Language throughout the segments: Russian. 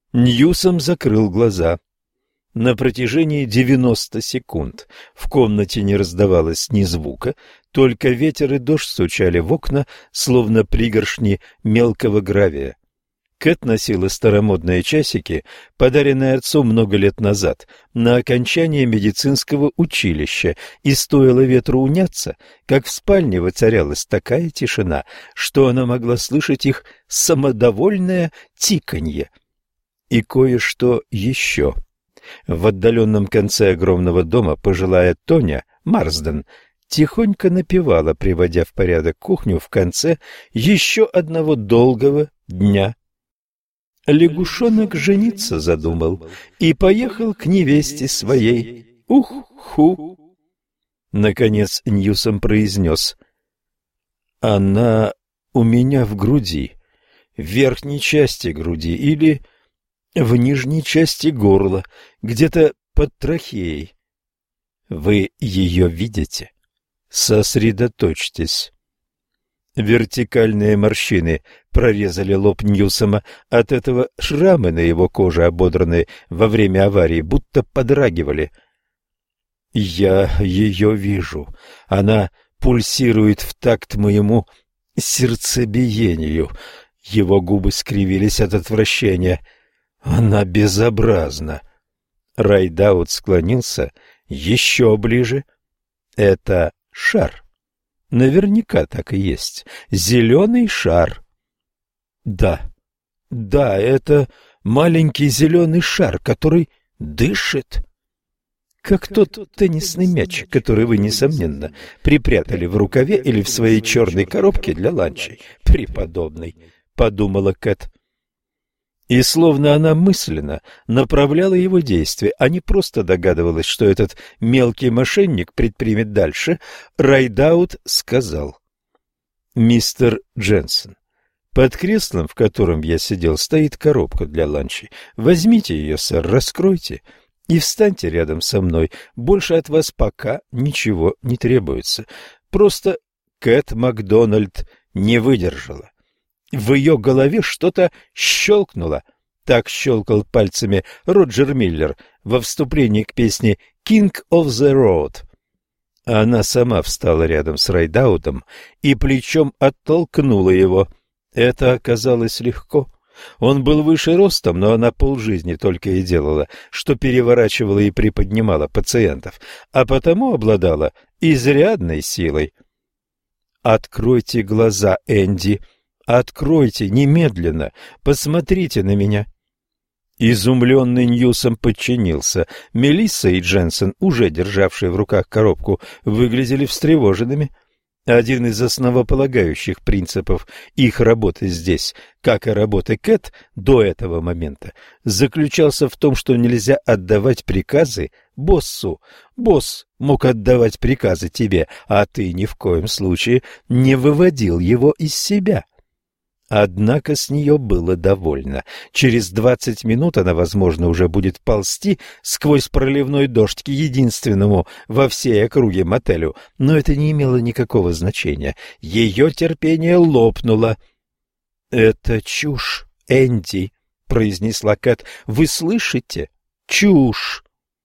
Ньюсом закрыл глаза. На протяжении 90 секунд в комнате не раздавалось ни звука, только ветер и дождь стучали в окна, словно пригоршни мелкого гравия. Кэт носила старомодные часики, подаренные отцом много лет назад, на окончание медицинского училища, и стоило ветру уняться, как в спальне воцарялась такая тишина, что она могла слышать их самодовольное тиканье. И кое-что еще. В отдаленном конце огромного дома пожилая Тоня Марсден тихонько напевала, приводя в порядок кухню в конце еще одного долгого дня. Лягушонок жениться задумал и поехал к невесте своей. Ух-ху! Наконец Ньюсом произнес: «Она у меня в груди, в верхней части груди или в нижней части горла, где-то под трахеей. Вы ее видите? Сосредоточьтесь». Вертикальные морщины прорезали лоб Ньюсома, от этого шрамы на его коже, ободранные во время аварии, будто подрагивали. «Я ее вижу. Она пульсирует в такт моему сердцебиению». Его губы скривились от отвращения. «Она безобразна». Райдаут склонился еще ближе. «Это шар. Наверняка так и есть. Зеленый шар». «Да, это маленький зеленый шар, который дышит. Как тот теннисный мячик, который вы, несомненно, припрятали в рукаве или в своей черной коробке для ланчей, преподобный», — подумала Кэт. И словно она мысленно направляла его действия, а не просто догадывалась, что этот мелкий мошенник предпримет дальше, Райдаут сказал: «Мистер Дженсен, под креслом, в котором я сидел, стоит коробка для ланчей. Возьмите ее, сэр, раскройте и встаньте рядом со мной. Больше от вас пока ничего не требуется». Просто Кэт Макдональд не выдержала. В ее голове что-то щелкнуло. Так щелкал пальцами Роджер Миллер во вступлении к песне «King of the Road». Она сама встала рядом с Райдаутом и плечом оттолкнула его. Это оказалось легко. Он был выше ростом, но она полжизни только и делала, что переворачивала и приподнимала пациентов, а потому обладала изрядной силой. «Откройте глаза, Энди! Откройте немедленно! Посмотрите на меня!» Изумленный Ньюсом подчинился. Мелисса и Дженсен, уже державшие в руках коробку, выглядели встревоженными. Один из основополагающих принципов их работы здесь, как и работы Кэт до этого момента, заключался в том, что нельзя отдавать приказы боссу. Босс мог отдавать приказы тебе, а ты ни в коем случае не выводил его из себя. Однако с нее было довольно. Через 20 минут она, возможно, уже будет ползти сквозь проливной дождь к единственному во всей округе мотелю, но это не имело никакого значения. Ее терпение лопнуло. «Это чушь, Энди», — произнесла Кэт. «Вы слышите? Чушь!»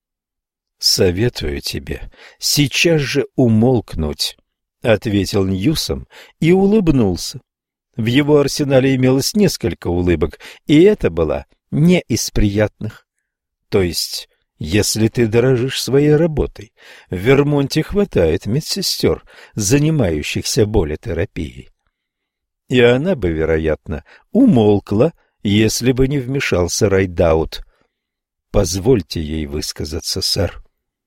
«Советую тебе сейчас же умолкнуть», — ответил Ньюсом и улыбнулся. В его арсенале имелось несколько улыбок, и это была не из приятных. То есть, если ты дорожишь своей работой, в Вермонте хватает медсестер, занимающихся болетерапией. И она бы, вероятно, умолкла, если бы не вмешался Райдаут. Позвольте ей высказаться, сэр.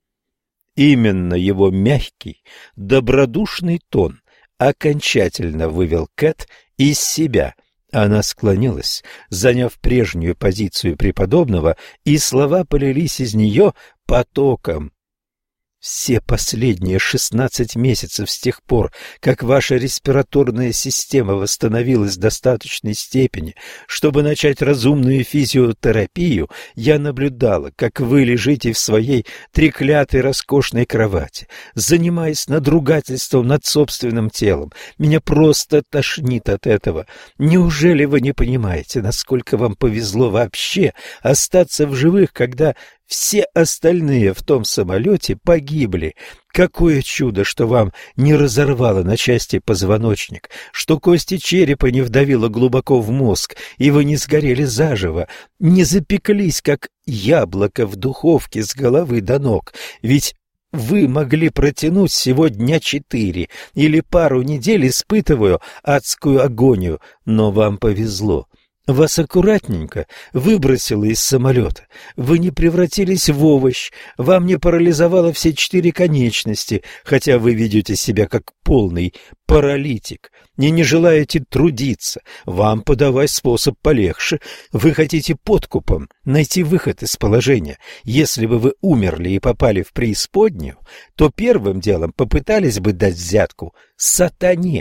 Именно его мягкий, добродушный тон окончательно вывел Кэт из себя. Она склонилась, заняв прежнюю позицию преподобного, и слова полились из нее потоком. Все последние 16 месяцев с тех пор, как ваша респираторная система восстановилась в достаточной степени, чтобы начать разумную физиотерапию, я наблюдала, как вы лежите в своей треклятой роскошной кровати, занимаясь надругательством над собственным телом. Меня просто тошнит от этого. Неужели вы не понимаете, насколько вам повезло вообще остаться в живых, когда все остальные в том самолете погибли? Какое чудо, что вам не разорвало на части позвоночник, что кости черепа не вдавило глубоко в мозг, и вы не сгорели заживо, не запеклись, как яблоко в духовке с головы до ног. Ведь вы могли протянуть всего дня 4 или пару недель, испытывая адскую агонию, но вам повезло. Вас аккуратненько выбросило из самолета. Вы не превратились в овощ, вам не парализовало все 4 конечности, хотя вы ведете себя как полный паралитик и не желаете трудиться. Вам подавай способ полегче. Вы хотите подкупом найти выход из положения. Если бы вы умерли и попали в преисподнюю, то первым делом попытались бы дать взятку сатане.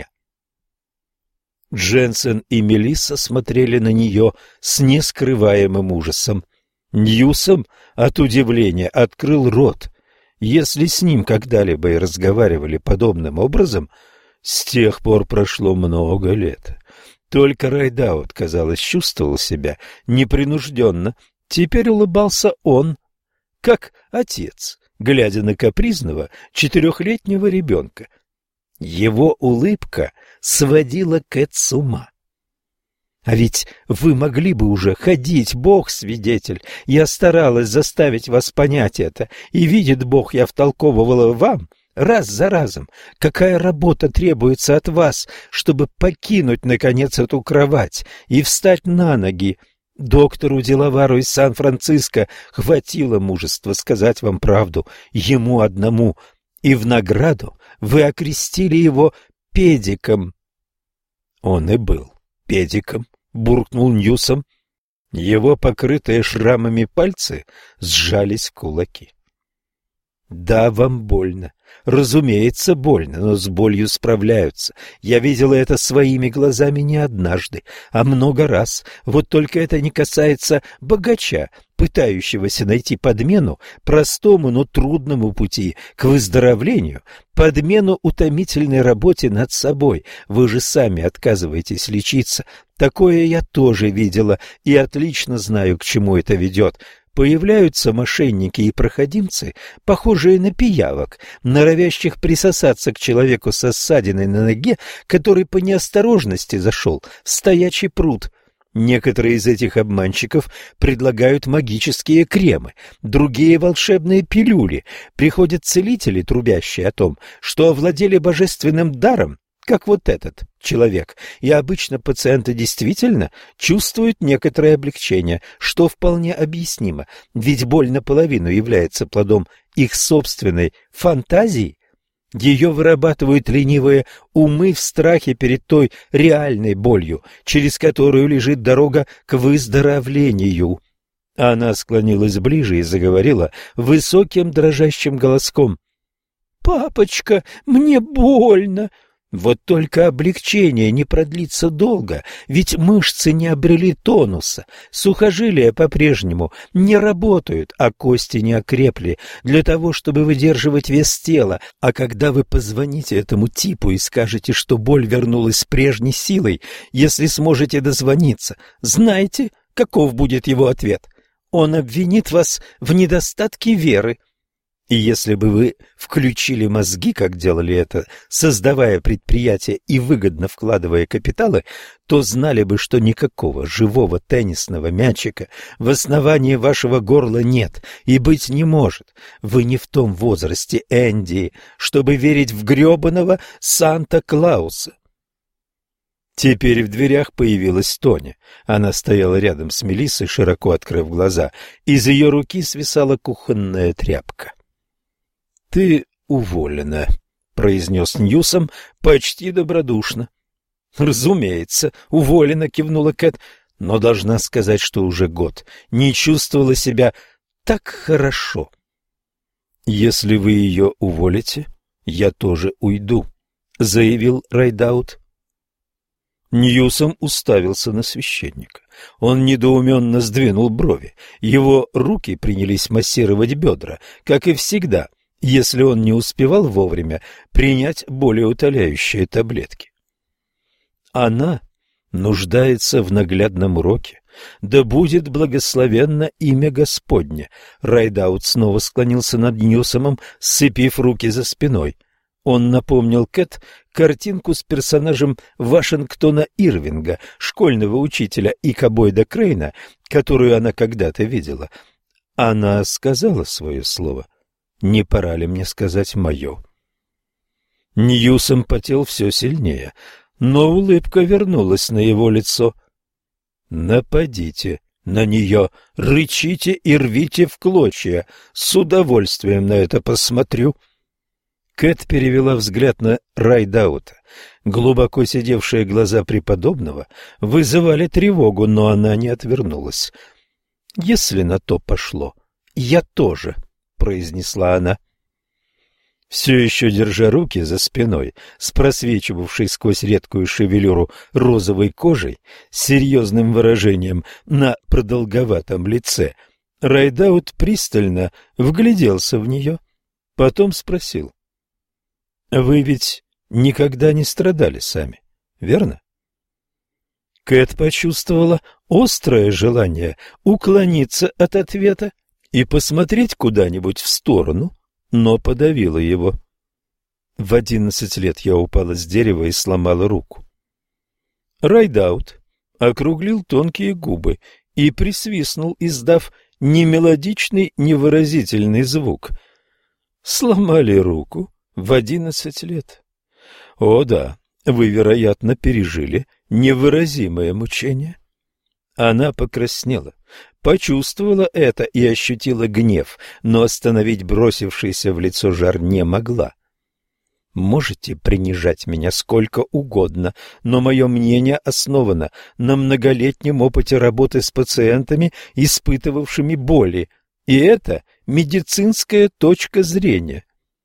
Дженсен и Мелисса смотрели на нее с нескрываемым ужасом. Ньюсом от удивления открыл рот. Если с ним когда-либо и разговаривали подобным образом, с тех пор прошло много лет. Только Райдаут, казалось, чувствовал себя непринужденно. Теперь улыбался он, как отец, глядя на капризного 4-летнего ребенка. Его улыбка сводила Кэт с ума. А ведь вы могли бы уже ходить, Бог свидетель. Я старалась заставить вас понять это, и видит Бог, я втолковывала вам раз за разом, какая работа требуется от вас, чтобы покинуть, наконец, эту кровать и встать на ноги. Доктору Делавару из Сан-Франциско хватило мужества сказать вам правду, ему одному, и в награду вы окрестили его педиком. Он и был педиком, буркнул Ньюсом. Его покрытые шрамами пальцы сжались в кулаки. Да, вам больно. Разумеется, больно, но с болью справляются. Я видела это своими глазами не однажды, а много раз. Вот только это не касается богача, пытающегося найти подмену простому, но трудному пути к выздоровлению, подмену утомительной работе над собой. Вы же сами отказываетесь лечиться. Такое я тоже видела и отлично знаю, к чему это ведет. Появляются мошенники и проходимцы, похожие на пиявок, норовящих присосаться к человеку со ссадиной на ноге, который по неосторожности зашел в стоячий пруд. Некоторые из этих обманщиков предлагают магические кремы, другие — волшебные пилюли. Приходят целители, трубящие о том, что овладели божественным даром, как вот этот человек, и обычно пациенты действительно чувствуют некоторое облегчение, что вполне объяснимо, ведь боль наполовину является плодом их собственной фантазии. Ее вырабатывают ленивые умы в страхе перед той реальной болью, через которую лежит дорога к выздоровлению. Она склонилась ближе и заговорила высоким дрожащим голоском. «Папочка, мне больно!» Вот только облегчение не продлится долго, ведь мышцы не обрели тонуса, сухожилия по-прежнему не работают, а кости не окрепли для того, чтобы выдерживать вес тела. А когда вы позвоните этому типу и скажете, что боль вернулась с прежней силой, если сможете дозвониться, знаете, каков будет его ответ? Он обвинит вас в недостатке веры. И если бы вы включили мозги, как делали это, создавая предприятия и выгодно вкладывая капиталы, то знали бы, что никакого живого теннисного мячика в основании вашего горла нет и быть не может. Вы не в том возрасте, Энди, чтобы верить в гребаного Санта-Клауса. Теперь в дверях появилась Тоня. Она стояла рядом с Мелиссой, широко открыв глаза. Из ее руки свисала кухонная тряпка. «Ты уволена», — произнес Ньюсом почти добродушно. «Разумеется, уволена», — кивнула Кэт, но должна сказать, что уже год не чувствовала себя так хорошо. «Если вы ее уволите, я тоже уйду», — заявил Райдаут. Ньюсом уставился на священника. Он недоуменно сдвинул брови. Его руки принялись массировать бедра, как и всегда, если он не успевал вовремя принять болеутоляющие таблетки. Она нуждается в наглядном уроке. Да будет благословенно имя Господне. Райдаут снова склонился над Ньюсомом, сцепив руки за спиной. Он напомнил Кэт картинку с персонажем Вашингтона Ирвинга, школьного учителя Ика Бойда Крейна, которую она когда-то видела. Она сказала свое слово. Не пора ли мне сказать мое? Ньюсом потел все сильнее, но улыбка вернулась на его лицо. «Нападите на нее, рычите и рвите в клочья. С удовольствием на это посмотрю». Кэт перевела взгляд на Райдаута. Глубоко сидевшие глаза преподобного вызывали тревогу, но она не отвернулась. «Если на то пошло, я тоже», — произнесла она. Все еще держа руки за спиной, с просвечивавшей сквозь редкую шевелюру розовой кожей, с серьезным выражением на продолговатом лице, Райдаут пристально вгляделся в нее, потом спросил: «Вы ведь никогда не страдали сами, верно?» Кэт почувствовала острое желание уклониться от ответа и посмотреть куда-нибудь в сторону, но подавила его. В 11 лет я упала с дерева и сломала руку. Райдаут округлил тонкие губы и присвистнул, издав ни мелодичный, ни выразительный звук. Сломали руку в 11 лет. О да, вы, вероятно, пережили невыразимое мучение. Она покраснела, почувствовала это и ощутила гнев, но остановить бросившийся в лицо жар не могла. Можете принижать меня сколько угодно, но мое мнение основано на многолетнем опыте работы с пациентами, испытывавшими боли, и это медицинская точка зрения.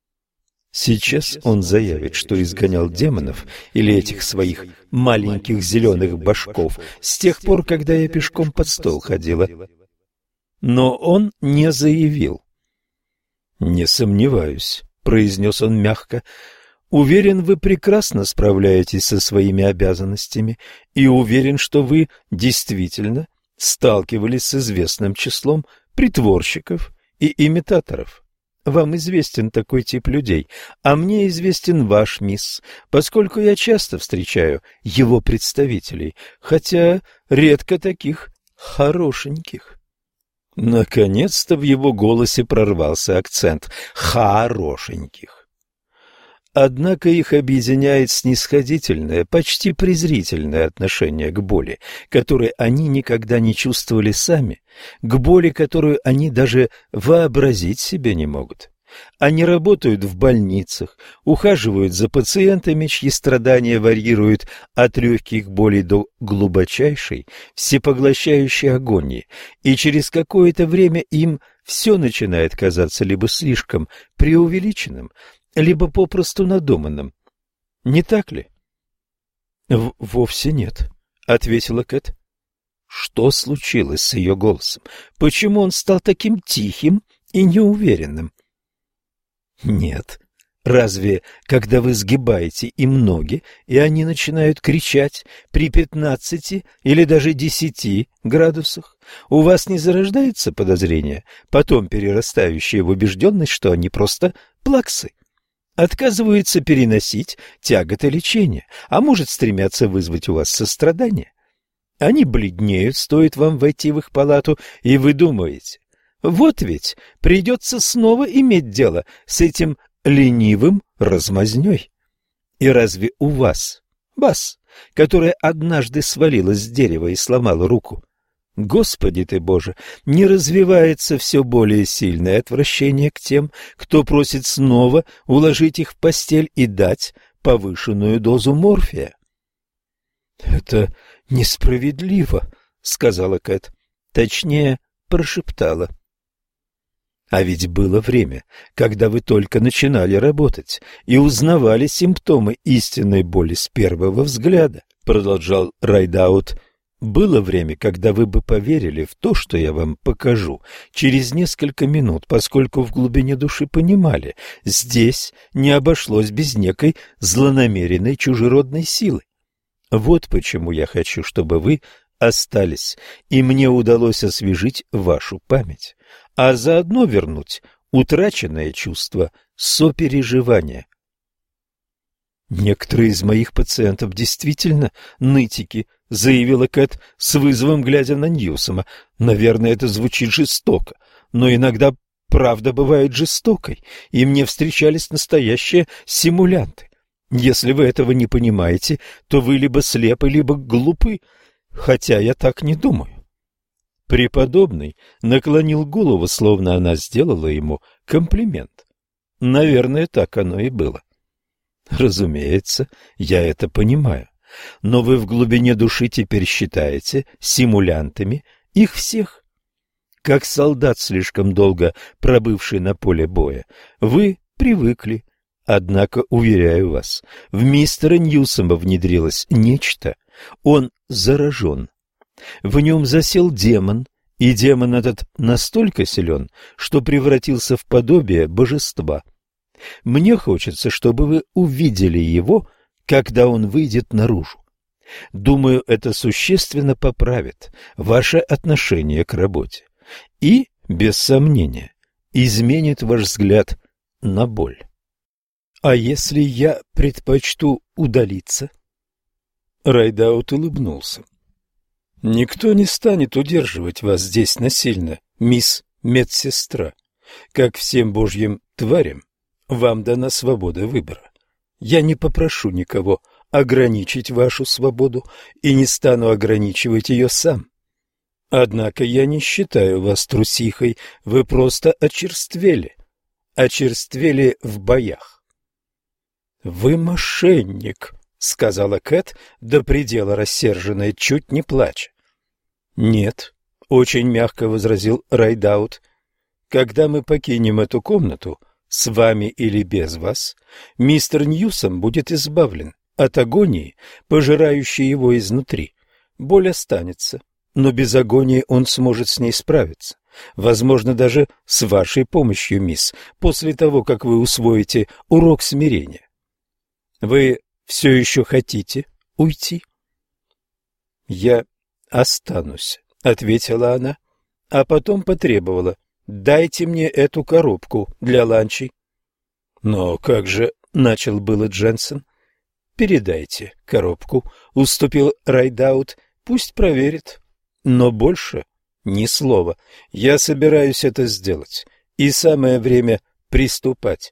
Сейчас он заявит, что изгонял демонов или этих своих маленьких зеленых башков с тех пор, когда я пешком под стол ходила. Но он не заявил. «Не сомневаюсь», — произнес он мягко. «Уверен, вы прекрасно справляетесь со своими обязанностями и уверен, что вы действительно сталкивались с известным числом притворщиков и имитаторов. Вам известен такой тип людей, а мне известен ваш мисс, поскольку я часто встречаю его представителей, хотя редко таких хорошеньких». Наконец-то в его голосе прорвался акцент «хорошеньких». Однако их объединяет снисходительное, почти презрительное отношение к боли, которой они никогда не чувствовали сами, к боли, которую они даже вообразить себе не могут. Они работают в больницах, ухаживают за пациентами, чьи страдания варьируют от легких болей до глубочайшей, всепоглощающей агонии, и через какое-то время им все начинает казаться либо слишком преувеличенным, либо попросту надуманным. Не так ли? Вовсе нет, ответила Кэт. Что случилось с ее голосом? Почему он стал таким тихим и неуверенным? Нет. Разве, когда вы сгибаете им ноги, и они начинают кричать при 15 или даже 10 градусах, у вас не зарождается подозрение, потом перерастающее в убежденность, что они просто плаксы? Отказываются переносить тяготы лечения, а может, стремятся вызвать у вас сострадание. Они бледнеют, стоит вам войти в их палату, и вы думаете: вот ведь придется снова иметь дело с этим ленивым размазнёй. И разве у вас, которая однажды свалилась с дерева и сломала руку, Господи ты Боже, не развивается все более сильное отвращение к тем, кто просит снова уложить их в постель и дать повышенную дозу морфия? — Это несправедливо, — сказала Кэт, точнее, прошептала. А ведь было время, когда вы только начинали работать и узнавали симптомы истинной боли с первого взгляда, продолжал Райдаут. Было время, когда вы бы поверили в то, что я вам покажу, через несколько минут, поскольку в глубине души понимали, здесь не обошлось без некой злонамеренной чужеродной силы. Вот почему я хочу, чтобы вы остались, и мне удалось освежить вашу память, а заодно вернуть утраченное чувство сопереживания. «Некоторые из моих пациентов действительно нытики», — заявила Кэт с вызовом, глядя на Ньюсома. «Наверное, это звучит жестоко, но иногда правда бывает жестокой, и мне встречались настоящие симулянты. Если вы этого не понимаете, то вы либо слепы, либо глупы, хотя я так не думаю». Преподобный наклонил голову, словно она сделала ему комплимент. Наверное, так оно и было. Разумеется, я это понимаю, но вы в глубине души теперь считаете симулянтами их всех. Как солдат, слишком долго пробывший на поле боя, вы привыкли. Однако, уверяю вас, в мистера Ньюсома внедрилось нечто. Он заражен. В нем засел демон, и демон этот настолько силен, что превратился в подобие божества. Мне хочется, чтобы вы увидели его, когда он выйдет наружу. Думаю, это существенно поправит ваше отношение к работе и, без сомнения, изменит ваш взгляд на боль. А если я предпочту удалиться? Райдаут улыбнулся. Никто не станет удерживать вас здесь насильно, мисс медсестра. Как всем божьим тварям, вам дана свобода выбора. Я не попрошу никого ограничить вашу свободу и не стану ограничивать ее сам. Однако я не считаю вас трусихой, вы просто очерствели в боях. Вы мошенник, сказала Кэт, до предела рассерженная, чуть не плача. Нет, очень мягко возразил Райдаут. Когда мы покинем эту комнату, с вами или без вас, мистер Ньюсом будет избавлен от агонии, пожирающей его изнутри. Боль останется, но без агонии он сможет с ней справиться. Возможно, даже с вашей помощью, мисс, после того, как вы усвоите урок смирения. Вы все еще хотите уйти? Я останусь, ответила она, а потом потребовала: дайте мне эту коробку для ланчей. Но как же, начал было Дженсен. Передайте коробку, уступил Райдаут, пусть проверит. Но больше ни слова. Я собираюсь это сделать, и самое время приступать.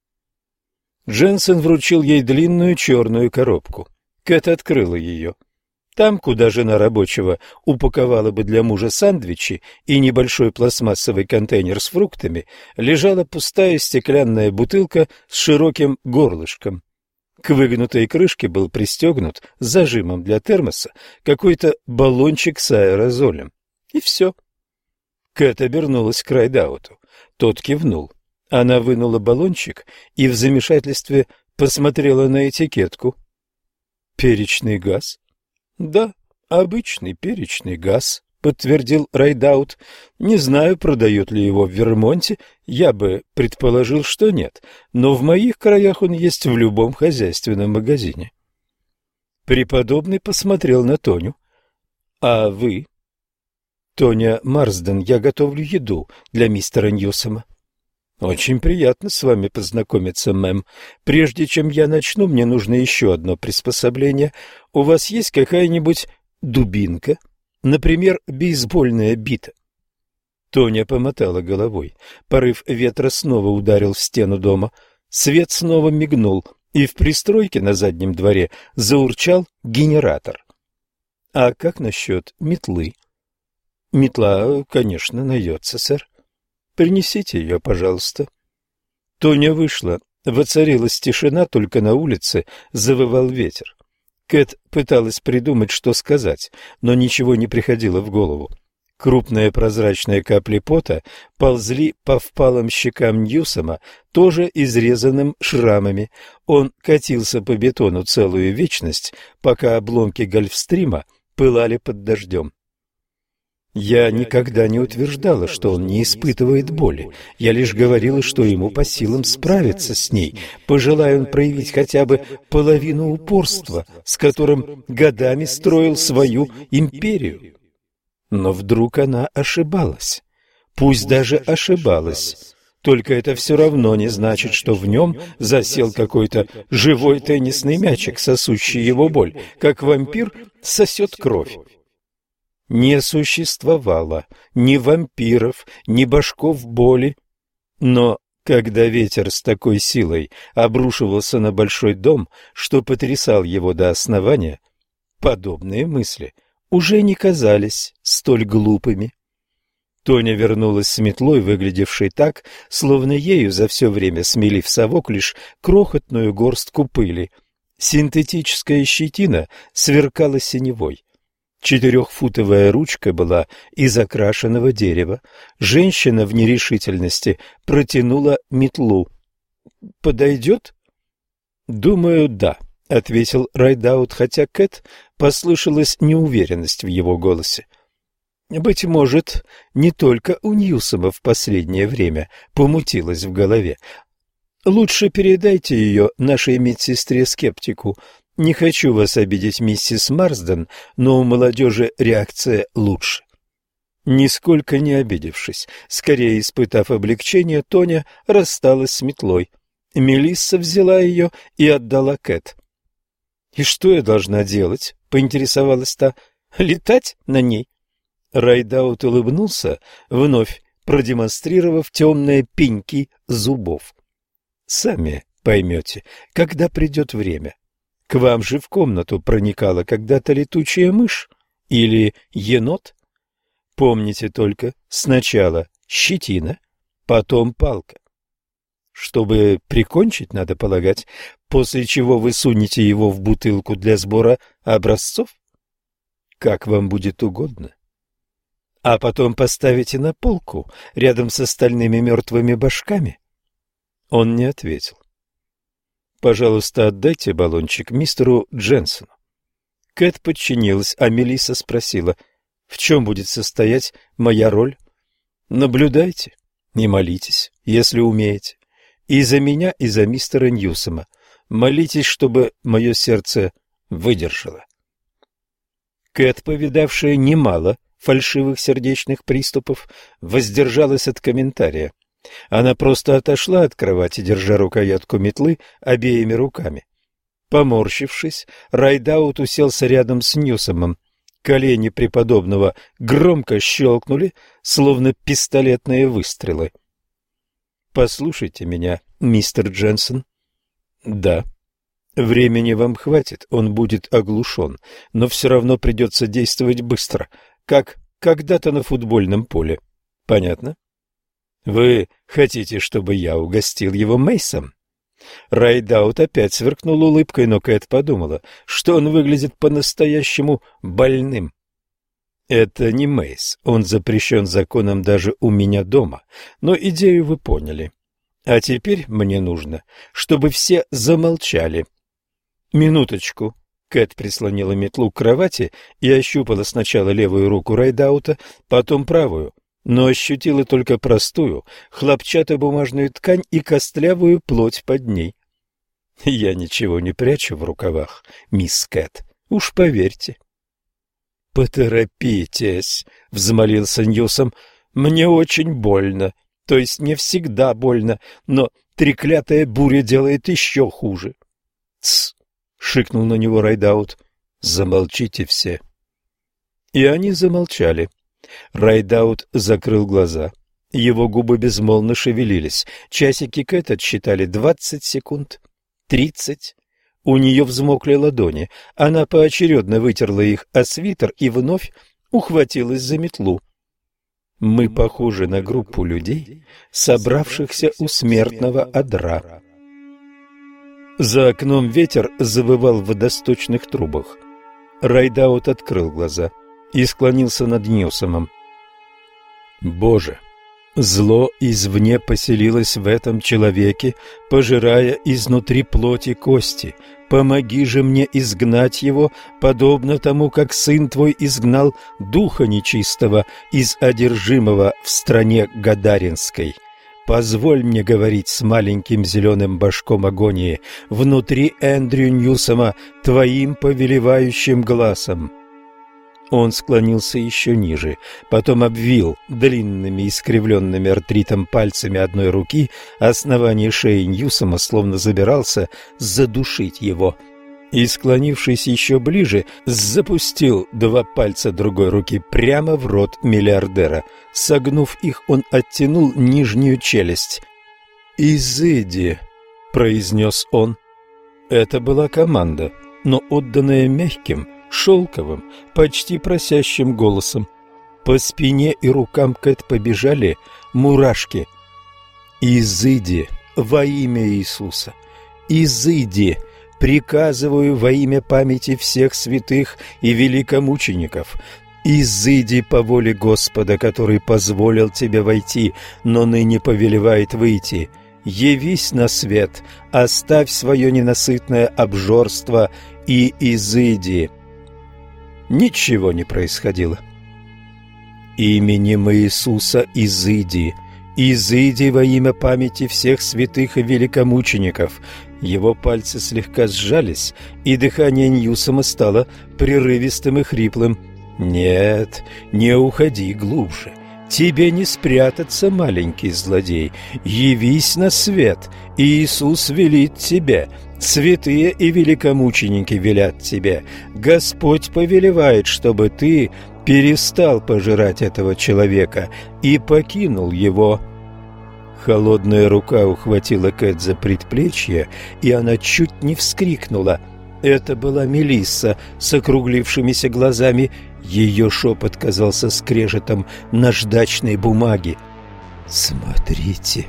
Дженсен вручил ей длинную черную коробку. Кэт открыла ее. Там, куда жена рабочего упаковала бы для мужа сэндвичи и небольшой пластмассовый контейнер с фруктами, лежала пустая стеклянная бутылка с широким горлышком. К выгнутой крышке был пристегнут зажимом для термоса какой-то баллончик с аэрозолем. И все. Кэт обернулась к Райдауту. Тот кивнул. Она вынула баллончик и в замешательстве посмотрела на этикетку. «Перечный газ?» «Да, обычный перечный газ», — подтвердил Райдаут. «Не знаю, продают ли его в Вермонте, я бы предположил, что нет, но в моих краях он есть в любом хозяйственном магазине». Преподобный посмотрел на Тоню. «А вы?» «Тоня Марсден, я готовлю еду для мистера Ньюсома». «Очень приятно с вами познакомиться, мэм. Прежде чем я начну, мне нужно еще одно приспособление. У вас есть какая-нибудь дубинка? Например, бейсбольная бита?» Тоня помотала головой. Порыв ветра снова ударил в стену дома. Свет снова мигнул, и в пристройке на заднем дворе заурчал генератор. «А как насчет метлы?» «Метла, конечно, найдется, сэр. Принесите ее, пожалуйста». Тоня вышла. Воцарилась тишина, только на улице завывал ветер. Кэт пыталась придумать, что сказать, но ничего не приходило в голову. Крупные прозрачные капли пота ползли по впалым щекам Ньюсома, тоже изрезанным шрамами. Он катился по бетону целую вечность, пока обломки гольфстрима пылали под дождем. Я никогда не утверждала, что он не испытывает боли. Я лишь говорила, что ему по силам справиться с ней, пожелая он проявить хотя бы половину упорства, с которым годами строил свою империю. Но вдруг она ошибалась. Пусть даже ошибалась. Только это все равно не значит, что в нем засел какой-то живой теннисный мячик, сосущий его боль, как вампир сосет кровь. Не существовало ни вампиров, ни башков боли. Но когда ветер с такой силой обрушивался на большой дом, что потрясал его до основания, подобные мысли уже не казались столь глупыми. Тоня вернулась с метлой, выглядевшей так, словно ею за все время смели в совок лишь крохотную горстку пыли. Синтетическая щетина сверкала синевой. 4-футовая ручка была из окрашенного дерева. Женщина в нерешительности протянула метлу. «Подойдет?» «Думаю, да», — ответил Райдаут, хотя Кэт послышалась неуверенность в его голосе. Быть может, не только у Ньюсома в последнее время помутилось в голове. «Лучше передайте ее нашей медсестре-скептику. Не хочу вас обидеть, миссис Марсден, но у молодежи реакция лучше». Нисколько не обидевшись, скорее испытав облегчение, Тоня рассталась с метлой. Мелисса взяла ее и отдала Кэт. «И что я должна делать?» — поинтересовалась та. «Летать на ней?» Райдаут улыбнулся, вновь продемонстрировав темные пеньки зубов. «Сами поймете, когда придет время. К вам же в комнату проникала когда-то летучая мышь или енот. Помните только, сначала щетина, потом палка. Чтобы прикончить, надо полагать, после чего вы сунете его в бутылку для сбора образцов? Как вам будет угодно. А потом поставите на полку рядом с остальными мертвыми башками?» Он не ответил. «Пожалуйста, отдайте баллончик мистеру Дженсону». Кэт подчинилась, а Мелисса спросила, в чем будет состоять моя роль. «Наблюдайте и молитесь, если умеете. И за меня, и за мистера Ньюсома. Молитесь, чтобы мое сердце выдержало». Кэт, повидавшая немало фальшивых сердечных приступов, воздержалась от комментария. Она просто отошла от кровати, держа рукоятку метлы обеими руками. Поморщившись, Райдаут уселся рядом с Ньюсомом. Колени преподобного громко щелкнули, словно пистолетные выстрелы. «Послушайте меня, мистер Дженсон». «Да». «Времени вам хватит, он будет оглушен, но все равно придется действовать быстро, как когда-то на футбольном поле. Понятно? Вы хотите, чтобы я угостил его Мейсом?» Райдаут опять сверкнул улыбкой, но Кэт подумала, что он выглядит по-настоящему больным. «Это не Мейс, он запрещен законом даже у меня дома, но идею вы поняли. А теперь мне нужно, чтобы все замолчали». «Минуточку». Кэт прислонила метлу к кровати и ощупала сначала левую руку Райдаута, потом правую, но ощутила только простую хлопчатобумажную ткань и костлявую плоть под ней. «Я ничего не прячу в рукавах, мисс Кэт, уж поверьте». «Поторопитесь», — взмолился Ньюсом, — «мне очень больно, то есть не всегда больно, но треклятая буря делает еще хуже». «Тсс», — шикнул на него Райдаут, — «замолчите все». И они замолчали. Райдаут закрыл глаза. Его губы безмолвно шевелились. Часики Кэт отсчитали 20 секунд, 30. У нее взмокли ладони. Она поочередно вытерла их о свитер и вновь ухватилась за метлу. «Мы похожи на группу людей, собравшихся у смертного одра». За окном ветер завывал в водосточных трубах. Райдаут открыл глаза и склонился над Ньюсомом. Боже, зло извне поселилось в этом человеке, пожирая изнутри плоть и кости. Помоги же мне изгнать его, подобно тому, как сын твой изгнал духа нечистого из одержимого в стране Гадаринской. Позволь мне говорить с маленьким зеленым башком агонии внутри Эндрю Ньюсома твоим повелевающим глазом». Он склонился еще ниже, потом обвил длинными искривленными артритом пальцами одной руки основание шеи Ньюсома, словно забирался задушить его. И, склонившись еще ближе, запустил 2 пальца другой руки прямо в рот миллиардера. Согнув их, он оттянул нижнюю челюсть. «Изыди», — произнес он. Это была команда, но отданная мягким, шелковым, почти просящим голосом. По спине и рукам Кэт побежали мурашки. «Изыди во имя Иисуса! Изыди! Приказываю во имя памяти всех святых и великомучеников! Изыди по воле Господа, который позволил тебе войти, но ныне повелевает выйти! Явись на свет, оставь свое ненасытное обжорство и изыди!» Ничего не происходило. «Именем Иисуса изыди! Изыди во имя памяти всех святых и великомучеников!» Его пальцы слегка сжались, и дыхание Ньюсома стало прерывистым и хриплым. «Нет, не уходи глубже. Тебе не спрятаться, маленький злодей. Явись на свет. Иисус велит тебе. Святые и великомученики велят тебе. Господь повелевает, чтобы ты перестал пожирать этого человека и покинул его». Холодная рука ухватила Кэт за предплечье, и она чуть не вскрикнула. Это была Мелисса с округлившимися глазами. Ее шепот казался скрежетом наждачной бумаги. «Смотрите!»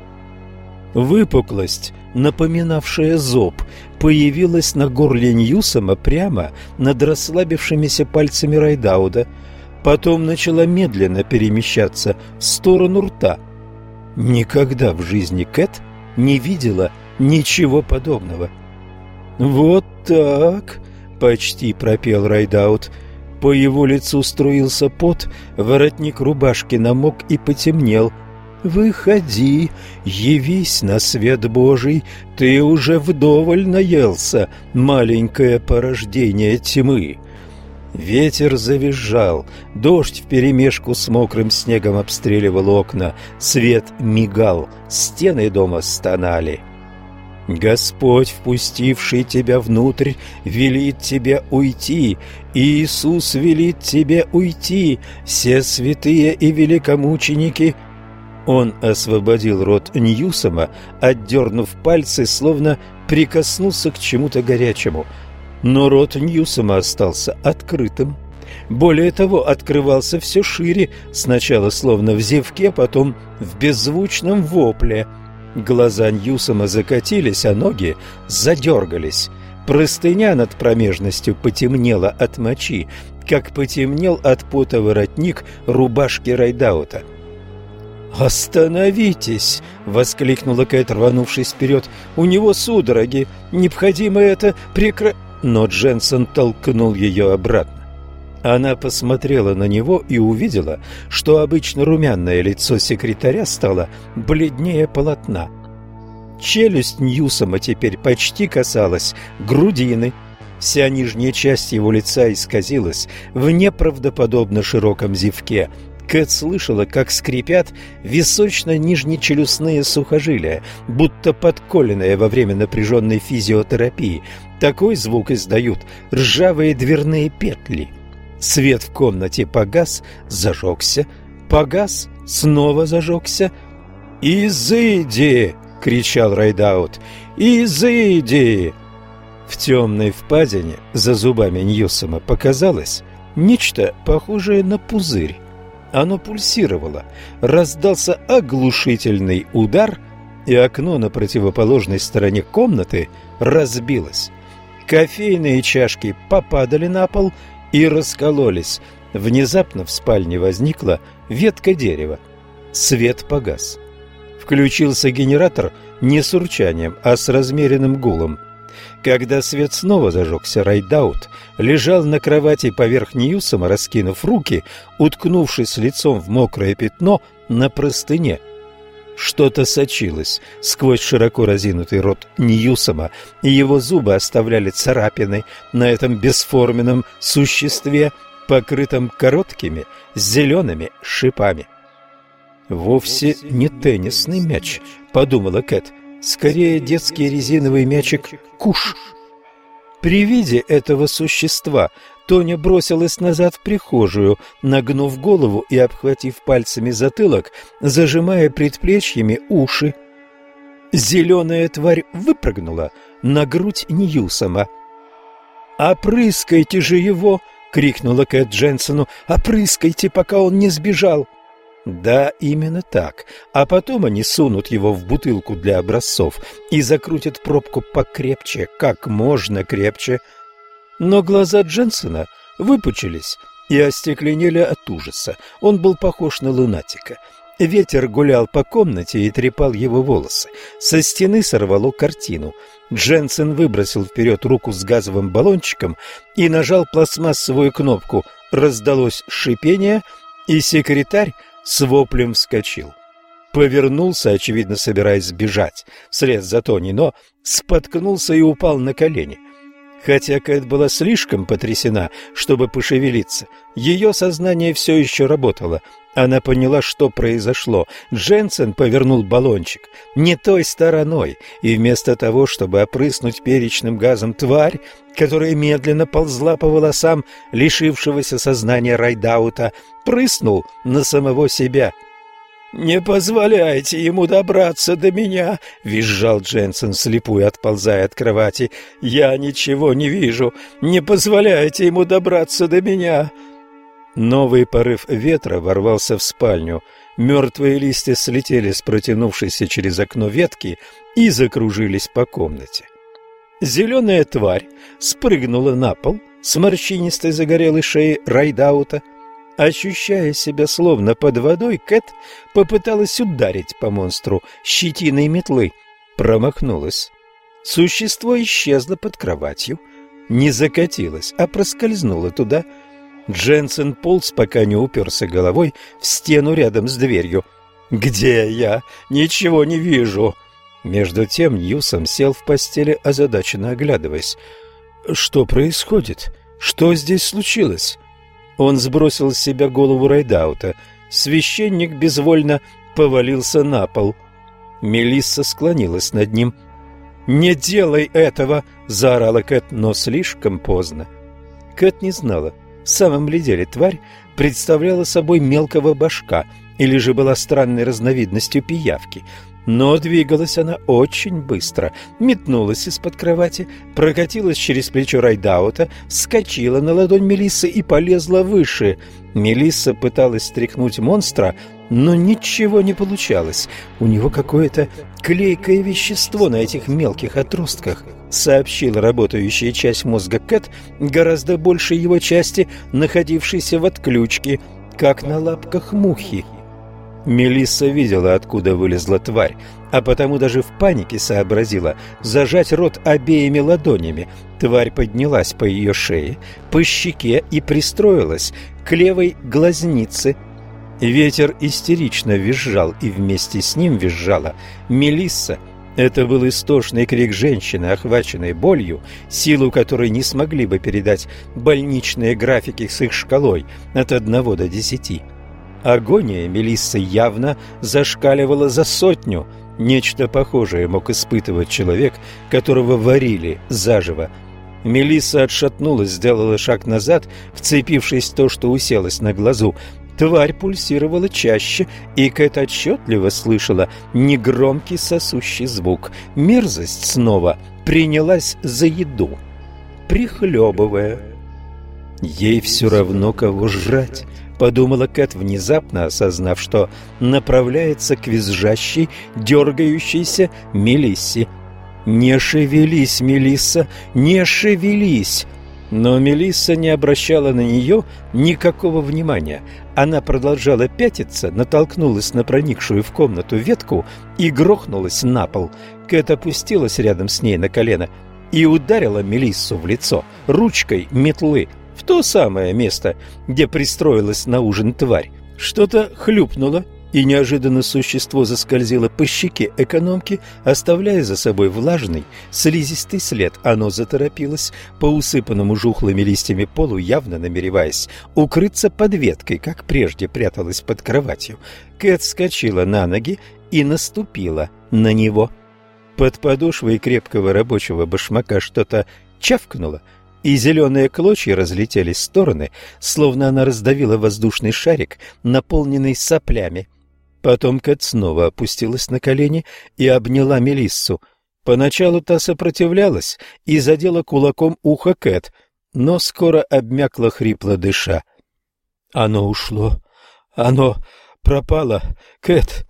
Выпуклость, напоминавшая зоб, появилась на горле Ньюсома прямо над расслабившимися пальцами Райдауда. Потом начала медленно перемещаться в сторону рта. Никогда в жизни Кэт не видела ничего подобного. «Вот так!» — почти пропел Райдауд. По его лицу струился пот, воротник рубашки намок и потемнел. «Выходи, явись на свет Божий, ты уже вдоволь наелся, маленькое порождение тьмы». Ветер завизжал, дождь вперемешку с мокрым снегом обстреливал окна, свет мигал, стены дома стонали. «Господь, впустивший тебя внутрь, велит тебе уйти, Иисус велит тебе уйти, все святые и великомученики». Он освободил рот Ньюсома, отдернув пальцы, словно прикоснулся к чему-то горячему. Но рот Ньюсома остался открытым. Более того, открывался все шире, сначала словно в зевке, потом в беззвучном вопле. Глаза Ньюсома закатились, а ноги задергались. Простыня над промежностью потемнела от мочи, как потемнел от пота воротник рубашки Райдаута. «Остановитесь!» — воскликнула Кэт, рванувшись вперед. «У него судороги! Необходимо это Но Дженсен толкнул ее обратно. Она посмотрела на него и увидела, что обычно румяное лицо секретаря стало бледнее полотна. Челюсть Ньюсома теперь почти касалась грудины. Вся нижняя часть его лица исказилась в неправдоподобно широком зевке. Кэт слышала, как скрипят височно-нижнечелюстные сухожилия, будто подколенные во время напряженной физиотерапии. Такой звук издают ржавые дверные петли. Свет в комнате погас, зажегся, погас, снова зажегся. «Изыди!» — кричал Райдаут. «Изыди!» В темной впадине за зубами Ньюсома показалось нечто похожее на пузырь. Оно пульсировало, раздался оглушительный удар, и окно на противоположной стороне комнаты разбилось. Кофейные чашки попадали на пол и раскололись. Внезапно в спальне возникла ветка дерева. Свет погас. Включился генератор не с урчанием, а с размеренным гулом. Когда свет снова зажегся, Райдаут лежал на кровати поверх Ньюсома, раскинув руки, уткнувшись лицом в мокрое пятно на простыне. Что-то сочилось сквозь широко разинутый рот Ньюсома, и его зубы оставляли царапины на этом бесформенном существе, покрытом короткими зелеными шипами. «Вовсе не теннисный мяч», — подумала Кэт, — «скорее детский резиновый мячик Куш». При виде этого существа Тоня бросилась назад в прихожую, нагнув голову и обхватив пальцами затылок, зажимая предплечьями уши. Зеленая тварь выпрыгнула на грудь Ньюсома. «Опрыскайте же его!» — крикнула Кэт Дженсену. «Опрыскайте, пока он не сбежал!» Да, именно так. А потом они сунут его в бутылку для образцов и закрутят пробку покрепче, как можно крепче. Но глаза Дженсена выпучились и остекленели от ужаса. Он был похож на лунатика. Ветер гулял по комнате и трепал его волосы. Со стены сорвало картину. Дженсен выбросил вперед руку с газовым баллончиком и нажал пластмассовую кнопку. Раздалось шипение, и секретарь с воплем вскочил. Повернулся, очевидно, собираясь сбежать вслед за Тони, но споткнулся и упал на колени. Хотя Кэт была слишком потрясена, чтобы пошевелиться, ее сознание все еще работало. Она поняла, что произошло. Дженсен повернул баллончик не той стороной, и вместо того, чтобы опрыснуть перечным газом тварь, которая медленно ползла по волосам лишившегося сознания Райдаута, прыснул на самого себя. «Не позволяйте ему добраться до меня!» — визжал Дженсен, вслепую отползая от кровати. «Я ничего не вижу! Не позволяйте ему добраться до меня!» Новый порыв ветра ворвался в спальню. Мертвые листья слетели с протянувшейся через окно ветки и закружились по комнате. Зеленая тварь спрыгнула на пол с морщинистой загорелой шеей Райдаута. Ощущая себя словно под водой, Кэт попыталась ударить по монстру щетиной метлы. Промахнулась. Существо исчезло под кроватью. Не закатилось, а проскользнуло туда. Дженсен полз, пока не уперся головой в стену рядом с дверью. «Где я? Ничего не вижу!» Между тем Ньюсом сел в постели, озадаченно оглядываясь. «Что происходит? Что здесь случилось?» Он сбросил с себя голову Райдаута. Священник безвольно повалился на пол. Мелисса склонилась над ним. «Не делай этого!» — заорала Кэт, но слишком поздно. Кэт не знала, в самом ли деле тварь представляла собой мелкого башка или же была странной разновидностью пиявки. Но двигалась она очень быстро, метнулась из-под кровати, прокатилась через плечо Райдаута, вскочила на ладонь Мелиссы и полезла выше. Мелисса пыталась стряхнуть монстра, но ничего не получалось. У него какое-то клейкое вещество на этих мелких отростках, сообщила работающая часть мозга Кэт, гораздо больше его части, находившейся в отключке, как на лапках мухи. Мелисса видела, откуда вылезла тварь, а потому даже в панике сообразила зажать рот обеими ладонями. Тварь поднялась по ее шее, по щеке и пристроилась к левой глазнице. Ветер истерично визжал, и вместе с ним визжала Мелисса. Это был истошный крик женщины, охваченной болью, силу которой не смогли бы передать больничные графики с их шкалой от 1 до 10. Агония Мелиссы явно зашкаливала за 100. Нечто похожее мог испытывать человек, которого варили заживо. Мелисса отшатнулась, сделала шаг назад, вцепившись в то, что уселась на глазу. Тварь пульсировала чаще, и Кэт отчетливо слышала негромкий сосущий звук. Мерзость снова принялась за еду, прихлебывая. «Ей все равно, кого жрать», — подумала Кэт, внезапно осознав, что направляется к визжащей, дергающейся Мелиссе. «Не шевелись, Мелисса, не шевелись!» Но Мелисса не обращала на нее никакого внимания. Она продолжала пятиться, натолкнулась на проникшую в комнату ветку и грохнулась на пол. Кэт опустилась рядом с ней на колено и ударила Мелиссу в лицо ручкой метлы в то самое место, где пристроилась на ужин тварь. Что-то хлюпнуло, и неожиданно существо заскользило по щеке экономки, оставляя за собой влажный, слизистый след. Оно заторопилось по усыпанному жухлыми листьями полу, явно намереваясь укрыться под веткой, как прежде пряталась под кроватью. Кэт вскочила на ноги и наступила на него. Под подошвой крепкого рабочего башмака что-то чавкнуло, и зеленые клочья разлетелись в стороны, словно она раздавила воздушный шарик, наполненный соплями. Потом Кэт снова опустилась на колени и обняла Мелиссу. Поначалу та сопротивлялась и задела кулаком ухо Кэт, но скоро обмякла, хрипло дыша. «Оно ушло. Оно пропало. Кэт,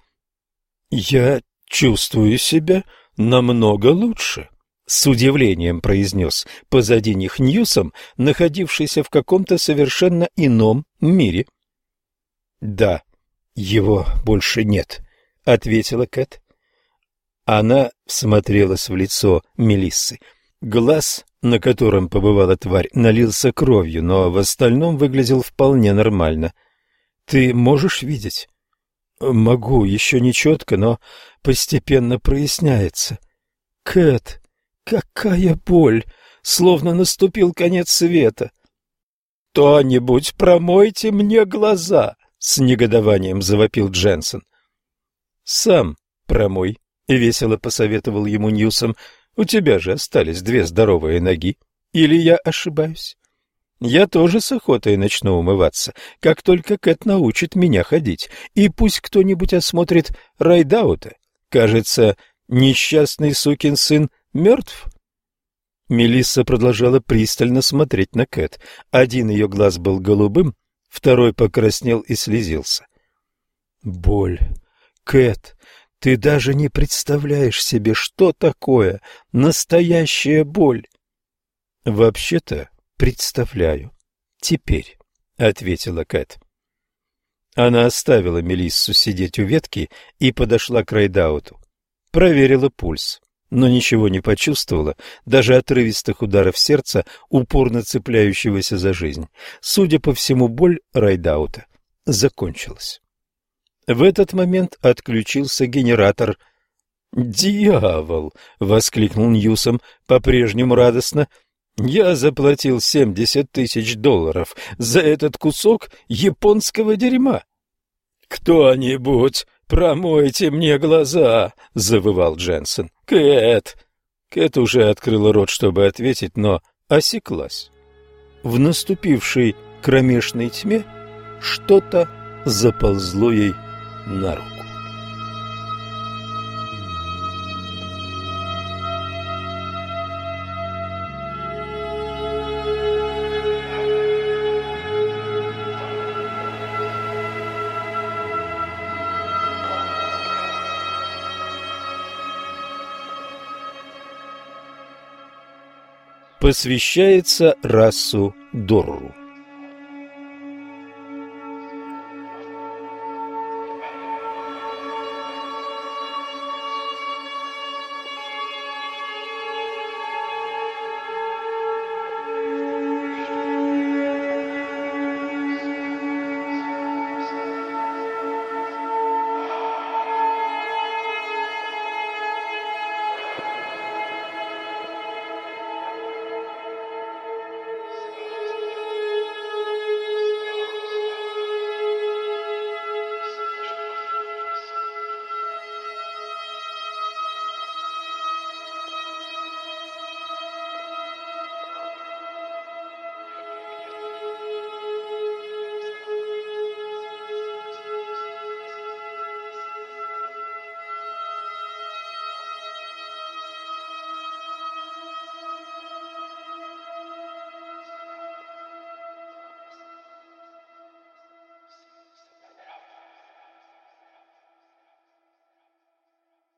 я чувствую себя намного лучше», — с удивлением произнес позади них Ньюсом, находившийся в каком-то совершенно ином мире. «Да, его больше нет», — ответила Кэт. Она всмотрелась в лицо Мелиссы. Глаз, на котором побывала тварь, налился кровью, но в остальном выглядел вполне нормально. «Ты можешь видеть?» «Могу, еще не четко, но постепенно проясняется». «Кэт, какая боль! Словно наступил конец света!» «Кто-нибудь промойте мне глаза!» — с негодованием завопил Дженсен. «Сам промой», — весело посоветовал ему Ньюсом. «У тебя же остались 2 здоровые ноги. Или я ошибаюсь? Я тоже с охотой начну умываться, как только Кэт научит меня ходить. И пусть кто-нибудь осмотрит Райдаута. Кажется, несчастный сукин сын мертв». Мелисса продолжала пристально смотреть на Кэт. Один ее глаз был голубым, второй покраснел и слезился. «Боль. Кэт, ты даже не представляешь себе, что такое настоящая боль». «Вообще-то представляю. Теперь», — ответила Кэт. Она оставила Мелиссу сидеть у ветки и подошла к Райдауту. Проверила пульс, но ничего не почувствовала, даже отрывистых ударов сердца, упорно цепляющегося за жизнь. Судя по всему, боль Райдаута закончилась. В этот момент отключился генератор. «Дьявол!» — воскликнул Ньюсом по-прежнему радостно. «Я заплатил $70 000 за этот кусок японского дерьма». «Кто-нибудь промойте мне глаза!» — завывал Дженсен. «Кэт!» Кэт уже открыла рот, чтобы ответить, но осеклась. В наступившей кромешной тьме что-то заползло ей на руку. Посвящается расу Дорру.